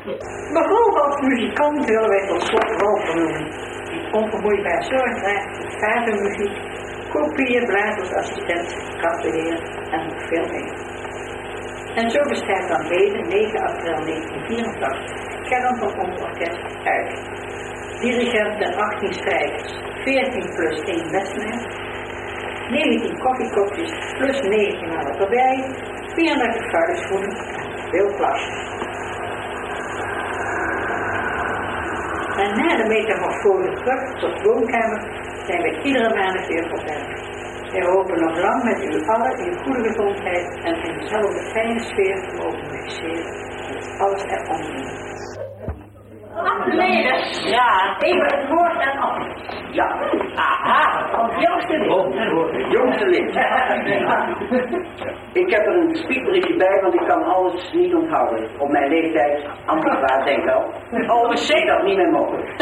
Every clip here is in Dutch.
Behalve als muzikant willen wij tot slot wel vernoemen. Die onvermoeibaar zorgdraagt voor vadermuziek, kopieën, blazersassistent, kapbeheer en nog veel meer. En zo bestaat dan deze 9 april 1984 kern van ons orkest uit. Dirigenten 18 strijkers, 14 plus 1 lesmeester, 19 koffiekopjes plus 19 maal erbij, 34 vuilnisvoeten en veel plas. En na de metamorfose terug tot woonkamer zijn we iedere maand weer op werk. Wij hopen nog lang met u allen in goede gezondheid en in dezelfde fijne sfeer te mogen musiceren met alles eronder. Meneer, ja, even het woord en af. Ja, Aha, als jongste lid. Jongste lid. Ik heb er een spiekbriefje bij, want ik kan alles niet onthouden. Op mijn leeftijd, antiquaar denk wel. Oh, zeker. Dat niet meer mogelijk.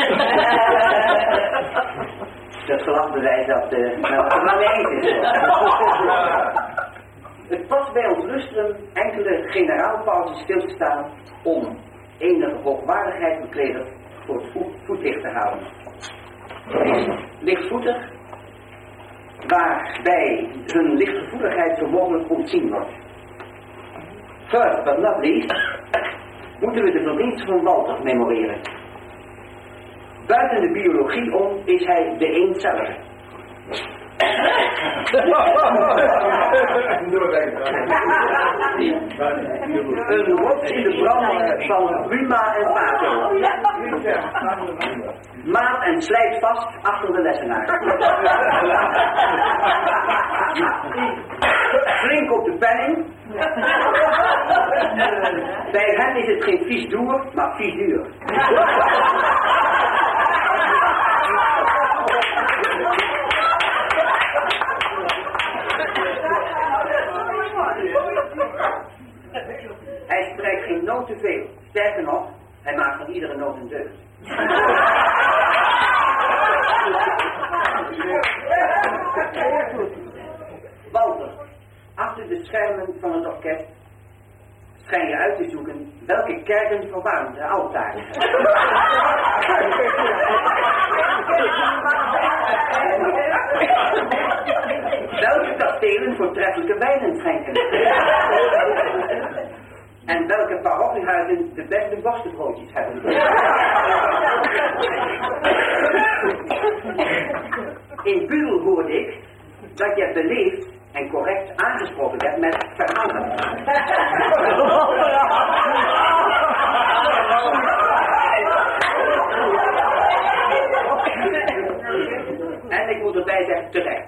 Dat gelachbewijs dat maar nee is. Het past bij ons lustrum enkele generaalpauzen stil te staan om enige hoogwaardigheid bekleder voor het voetlicht te houden. Lichtvoetig, waarbij hun lichtgevoeligheid zo mogelijk ontzien wordt. First but not least, moeten we de verdiensten van Walter memoreren. Buiten de biologie om is hij de een zelf. Een rot in de brand van Buma en Pato. Maat en slijt vast achter de lessenaar. Flink op de penning. Bij hen is het geen vies doer, maar vies duur. Hij spreekt geen noot te veel. Sterker nog, hij maakt van iedere noot een deugd. Walter, achter de schermen van het orkest schijn je uit te zoeken welke kerken verwarmen de altaren. Welke kastelen voortreffelijke wijnen schenken. En welke parochiehuizen de beste worstenbroodjes hebben. In Buul hoorde ik dat je beleefd en correct aangesproken werd met verhalen. En ik moet erbij zeggen, terecht.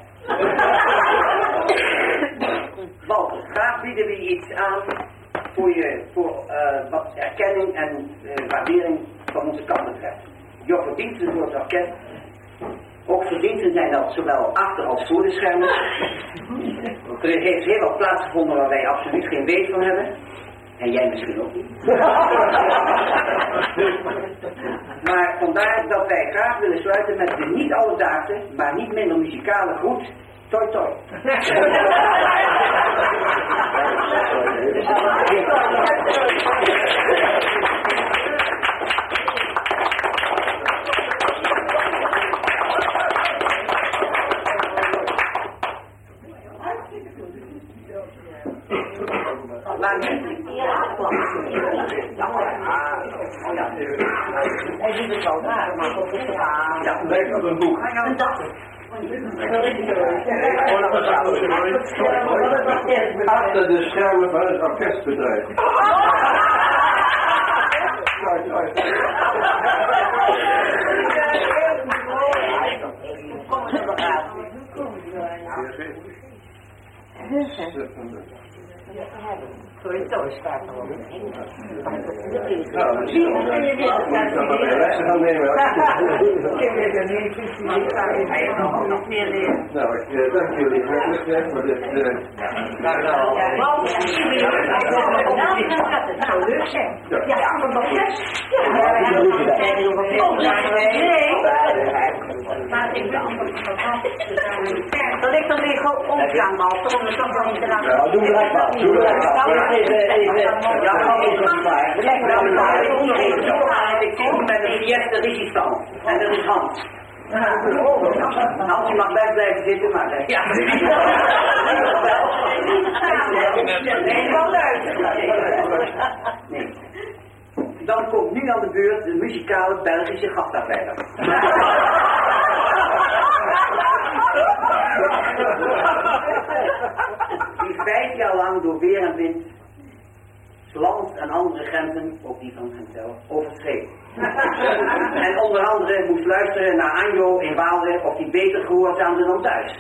Walter, graag bieden we je iets aan voor wat erkenning en waardering van onze kant betreft. Je verdiensten voor het orkest. Ook verdiensten zijn dat zowel achter als voor de schermen. Er heeft heel wat plaatsgevonden waar wij absoluut geen weet van hebben. En jij misschien ook niet. Maar vandaar dat wij graag willen sluiten met de niet alledaagse, maar niet minder muzikale groet. Toi toi. Hij doet het wel daar, maar ook het raar. Ja, ik heb een boek. Een dag. Achter de schermen van het orkestbedrijf. Sorry, zo staat er wel. Nog meer leren. Nou, ik dank jullie hartelijk voor dit. Dat ligt dan weer gewoon omgaan, Walter, om het toch wel niet te laten. Nou, doe gelijk maar. Doe gelijk maar. Even. Ja, is het klaar. Leg nou maar. pièce de résistance. En dat is Hans. Hans, je mag best blijven zitten, maar... Ja. Nee, wel luisteren. Nee. Dan komt nu aan de beurt de muzikale Belgische gastarbeider. Die 5 jaar lang door weer en wind land en andere grenzen, ook die van hemzelf, overschreed. En onder andere moest luisteren naar Anjo in Waalre of die beter gehoorzaamde dan thuis.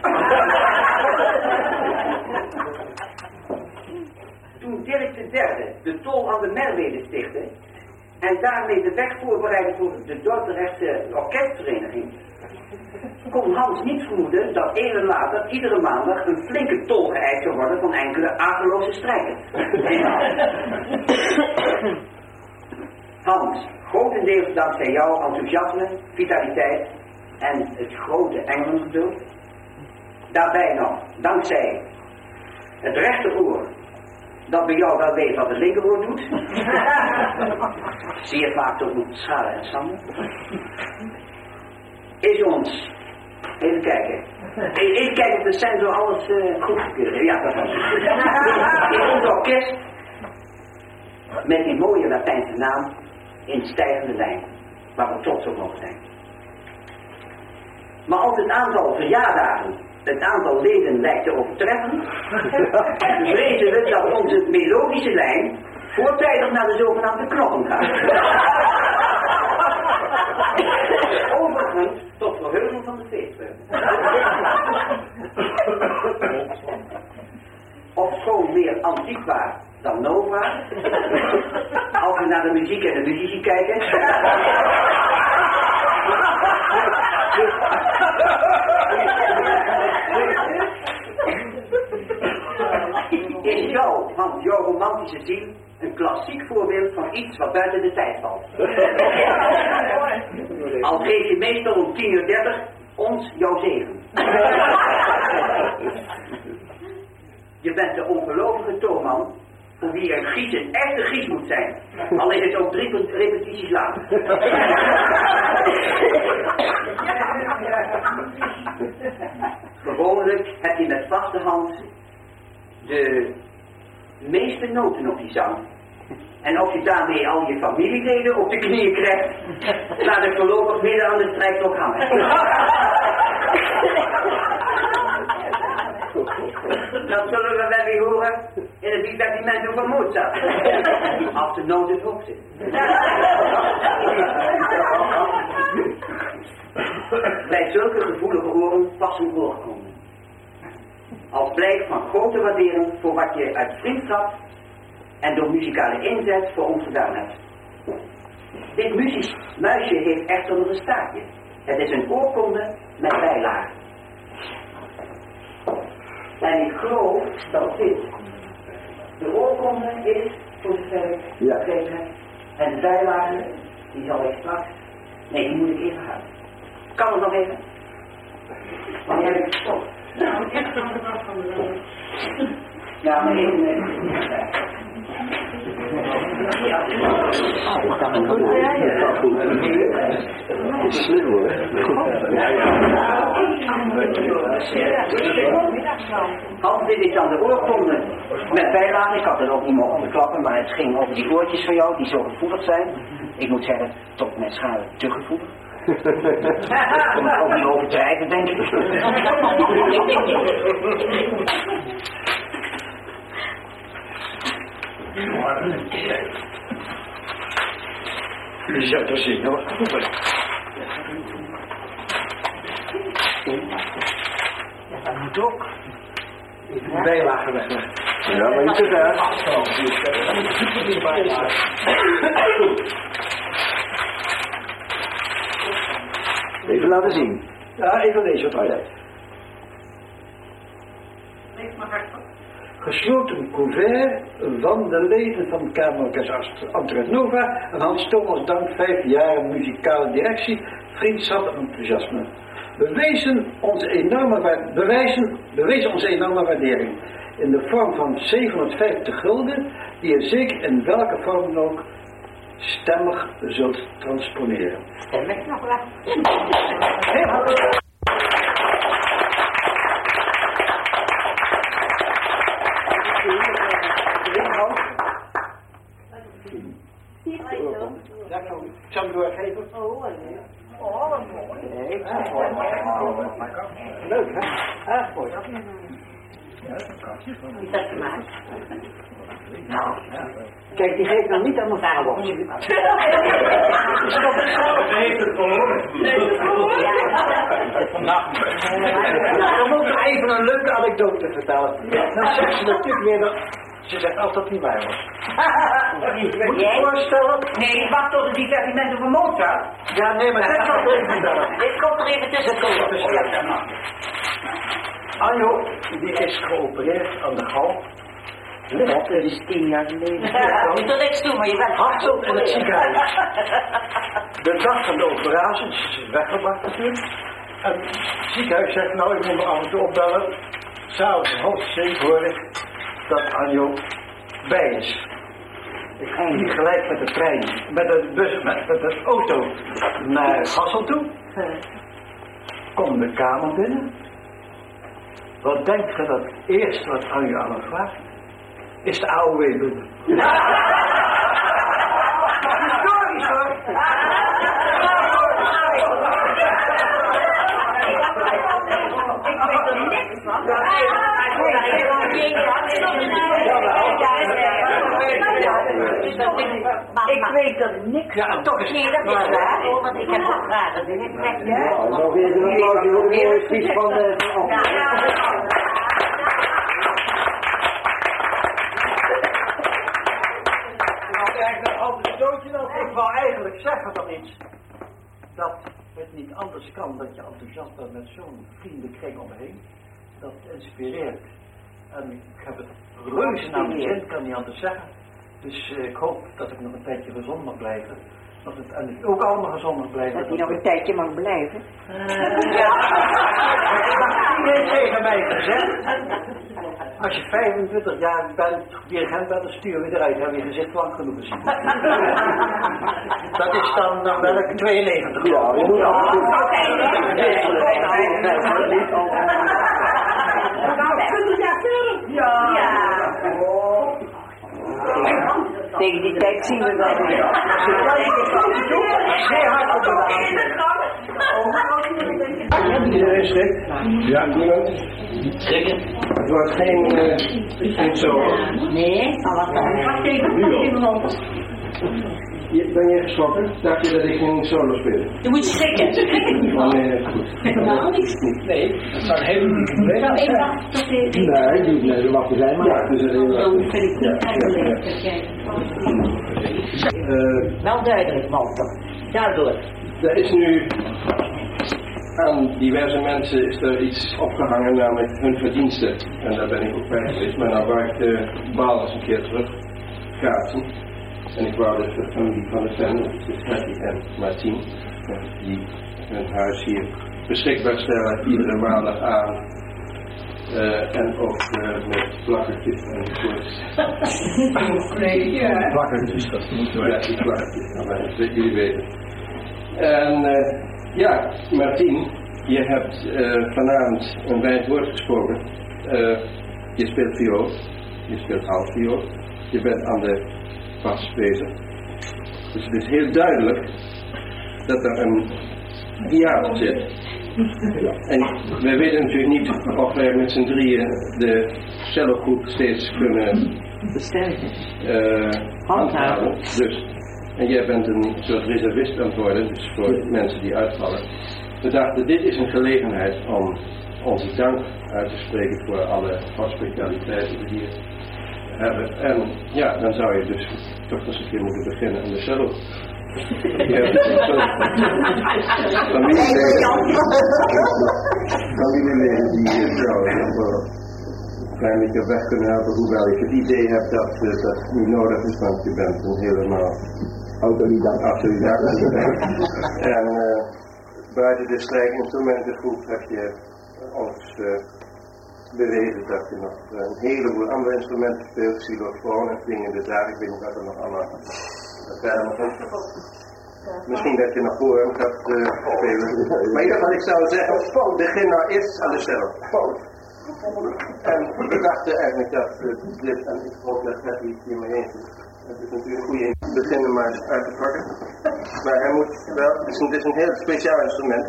Toen Dirk III de tol aan de Merwede stichtte en daarmee de weg voorbereidde voor de Dordrechtse orkestvereniging, kon Hans niet vermoeden dat even later iedere maandag een flinke tol geëist zou worden van enkele akeloze strijkers. Hans, grotendeels dankzij jouw enthousiasme, vitaliteit en het grote engelengeduld. Daarbij nog, dankzij het rechteroor, dat bij jou wel weet wat het linkeroor doet. Zeer vaak toch moet schalen en samen. Is ons, even kijken. Even kijken of de sensor alles goedgekeurd. Ja, dat was het. In ons orkest, met die mooie Latijnse naam, in stijgende lijn, waar we trots op mogen zijn. Maar als het aantal verjaardagen het aantal leden lijkt te overtreffen, vrezen we dat onze melodische lijn voortijdig naar de zogenaamde knoppen gaat. Overigens tot verheuging van de feestvreugde. Ofschoon meer antiekwaar dan nova, als we naar de muziek en de muzici kijken, is jouw romantische ziel een klassiek voorbeeld van iets wat buiten de tijd valt. Al geef je meestal om 10:30 ons jouw zegen. Je bent de ongelovige toonman voor wie een gies een echte gies moet zijn. Al is het ook 3 repetities lang. Gewoonlijk heb je met vaste hand de meeste noten op die zang. En of je daarmee al je familieleden op de knieën krijgt, laat ik voorlopig midden aan de strijkklok hangen. Dat zullen we wel weer horen in het divertimento van Mozart. Als de noot het hoog zit. Bij zulke gevoelige oren pas een oor komen. Als blijk van grote waardering voor wat je uit vriendschap en door muzikale inzet voor ons gedaan hebt. Dit muisje heeft echter nog een staartje. Het is een oorkonde met bijlagen. En ik geloof dat dit de oorkonde is, voor zover ik begrepen heb. En de bijlagen, die zal ik straks... Nee, die moet ik even houden. Kan het nog even? Wanneer heb ik gestopt? Nou, eerst van de dag van de dag. Ja, maar even... Slim hoor. Hans, dit is dan de oorkonde met bijlagen. Ik had het ook niet mogen verklappen, maar het ging over die oortjes van jou die zo gevoelig zijn. Ik moet zeggen, tot met schade te gevoelig. Ook niet overdrijven, denk ik. Je zou dat zien hoor. Dat moet ook. Bijlagen weg. Ja, maar niet te ver. Even laten zien. Ja, even lezen wat hij. Lees maar hardop. Gesloten couvert van de leden van het Kamerorkest Antwerp Nova en Hans Thomas dank 5 jaar muzikale directie, vriendschap en enthousiasme. Bewezen onze enorme waardering in de vorm van 750 gulden, die je zeker in welke vorm dan ook stemmig zult transponeren. Stemmig nog wel. Ik zal hem doorgeven. Oh, wat mooi. Nee, leuk, hè? Erg mooi. Wie dat gemaakt? Nou, kijk, die geeft nog niet aan elkaar los. Hij heeft het verloren. Nou, dan moet ik nog even een leuke anekdote vertellen. Dan zegt ze natuurlijk weer dat... Ze zegt altijd dat hij bij was. Moet je je voorstellen? Nee, wacht tot het divertiment over Mozart. Ja, nee, maar dat gaat even vertellen. Dit komt er even tussen. Anjo, die is geopereerd aan de gal. Dat is 10 jaar geleden. Niet dat ik toe, maar je bent Hartstikke in het ziekenhuis. De dag van de operatie, ze is weggebracht natuurlijk. En het ziekenhuis zegt, nou, ik moet me af en toe opbellen. S'avonds 6:30 hoor ik dat Anjo bij is. Ik ga hier gelijk met de trein, met de bus, met de auto naar Hassel toe. Kom de kamer binnen. Wat denkt je dat eerst wat Anjo aan me vraagt? Is de AOW binnen? Historisch hoor! Ik weet er niks van. Ik weet er niks van. Ja, toch is Nee, dat is waar, hoor, want ik heb ook vragen. ja, nog even een applausje van de... Ik wou eigenlijk zeggen dan iets, dat het niet anders kan dat je enthousiast bent met zo'n vriendenkring omheen. Dat inspireert. En ik heb het reuze naar mijn zin, kan niet anders zeggen. Dus ik hoop dat ik nog een tijdje gezond mag blijven. Dat het en ook allemaal gezond mag blijven. Dat hij nog een tijdje mag blijven. Ja. Dat heeft tegen mij gezegd. Als je 25 jaar dirigent bent, dan stuur je eruit. Heb je gezicht lang genoeg gezien. Dat is dan ben ik 92. Ja, je moet Tegen die tijd zien we wel weer. Zeer hard op de Iedereen schrikt? Ja, niemand? Zeker. Het wordt geen solo. Nee, maar wat dan? Wacht even, Ben je geschrokken? Dacht je dat ik geen solo speel? je moet schrikken. Oh, nee, dat is goed. Helemaal niks. Nee, dat zou een hele goede probleem Nou, zijn. ik dacht dat dit... Nee, dat mag er zijn, maar ja, dus dat is heel Zo erg. vind ik niet eigenlijk dat jij... Wel duidelijk, Walter. Daardoor. Er is nu aan diverse mensen is er iets opgehangen, namelijk hun verdiensten. En daar ben ik ook bij geweest, maar nou wou ik de bal eens een keer terug kaatsen. En ik wou dus de familie van de fan, dus Hetty en Martien, die hun huis hier beschikbaar stellen, iedere maandag aan. En ook met plakkertjes en koers. Plakkertjes, dat moeten we. Ja, die plakkertjes, dat jullie weten. En ja, Martien, je hebt vanavond een wijd woord gesproken. Je speelt viool, je speelt altviool, je bent aan de bas bezig. Dus het is heel duidelijk dat er een piano zit. En wij weten natuurlijk niet of wij met z'n drieën de cellogroep steeds kunnen handhaven. Dus, en jij bent een soort reservist aan het worden, dus voor mensen die uitvallen. We dachten, dit is een gelegenheid om onze dank uit te spreken voor alle hospitaliteiten die we hier hebben. En ja, dan zou je dus toch eens een keer moeten beginnen aan de cello. Familieleden die trouwens nog wel een klein beetje weg kunnen helpen, hoewel ik het idee heb dat dat niet nodig is, want je bent een helemaal autodidact. En buiten de strijkinstrumentengroep heb je ons bewezen dat je nog een heleboel andere instrumenten speelt, xylofoon en dingen de zaak, ik weet niet wat er nog allemaal Dat waren nog niet. Misschien dat je naar voren gaat spelen. Maar in ieder geval, ik zou zeggen, begin nou eerst aan de cel. En we dachten eigenlijk dat dit, en ik hoop dat het hiermee eens is. Het is natuurlijk een goede idee. Beginnen maar eens uit te pakken. Maar hij moet wel, het is een heel speciaal instrument.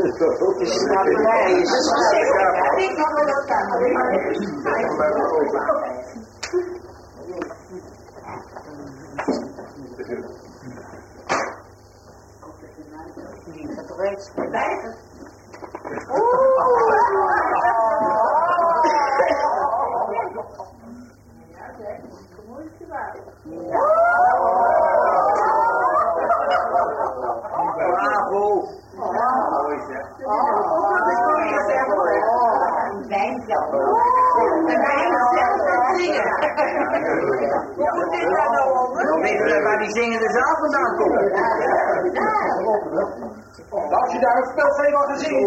Bravo! Mooi zeg. Dan weten we waar die zingende zaal vandaan komt. Als je daar een spel van je mag zingen.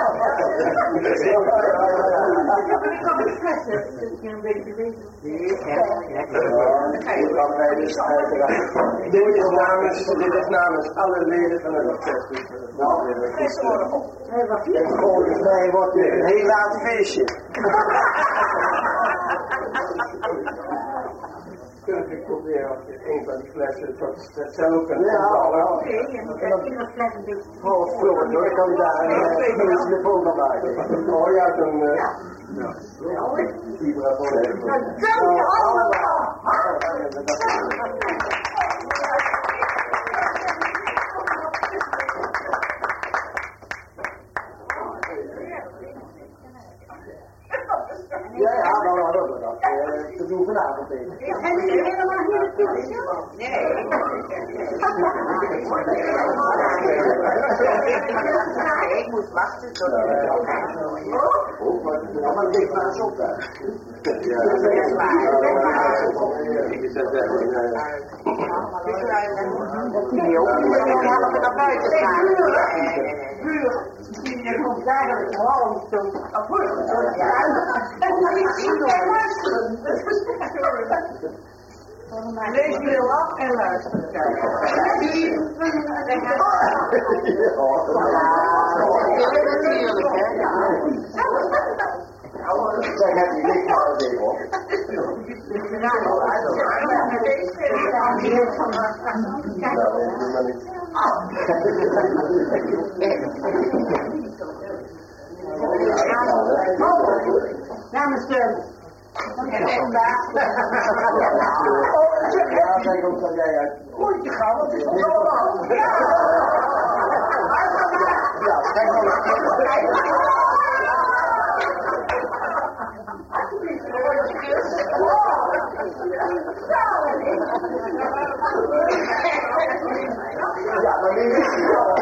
Dit is namens alle leden van het orkest. Volgens mij wordt dit een heel laat feestje. Kunnen we proberen of je een van die flessen tot zelf kan inbouwen? Oh, vroeger hoor, ik kan daar een telefoon van maken. Oh ja, dan... Vibra voor Ja, nou, dat te doen vanavond even. En die is helemaal niet natuurlijk. Nee, ik moet wachten tot Oh, maar het ligt maar eens op daar. naar buiten gaan. Je komt eigenlijk gewoon zo lees heel af en luister. Zeg, heb je licht maar even op. Namens de... Ja, kijk ook dat jij uit. Oei, te gaan, wat is dat allemaal? Ja, kijk maar eens. Ja, maar nu is het wel.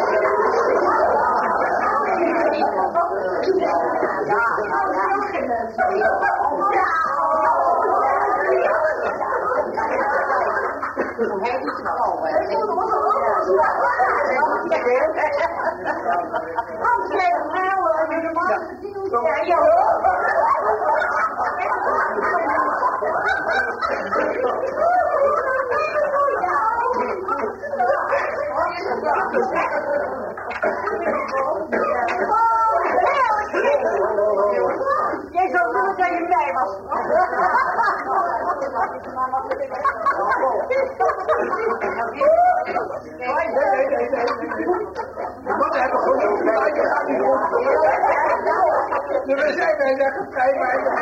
Jij zou doen dat je bij was. We zijn bijna vrij,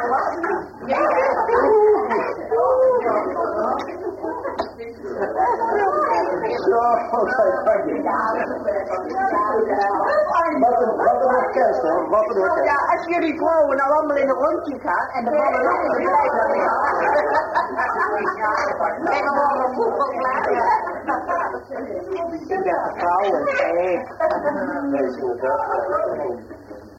Ja, als jullie vrouwen nou allemaal in een rondje gaan en de mannen ook in de tijd en dan worden we voetbal klaar. Ik ben vrouwen,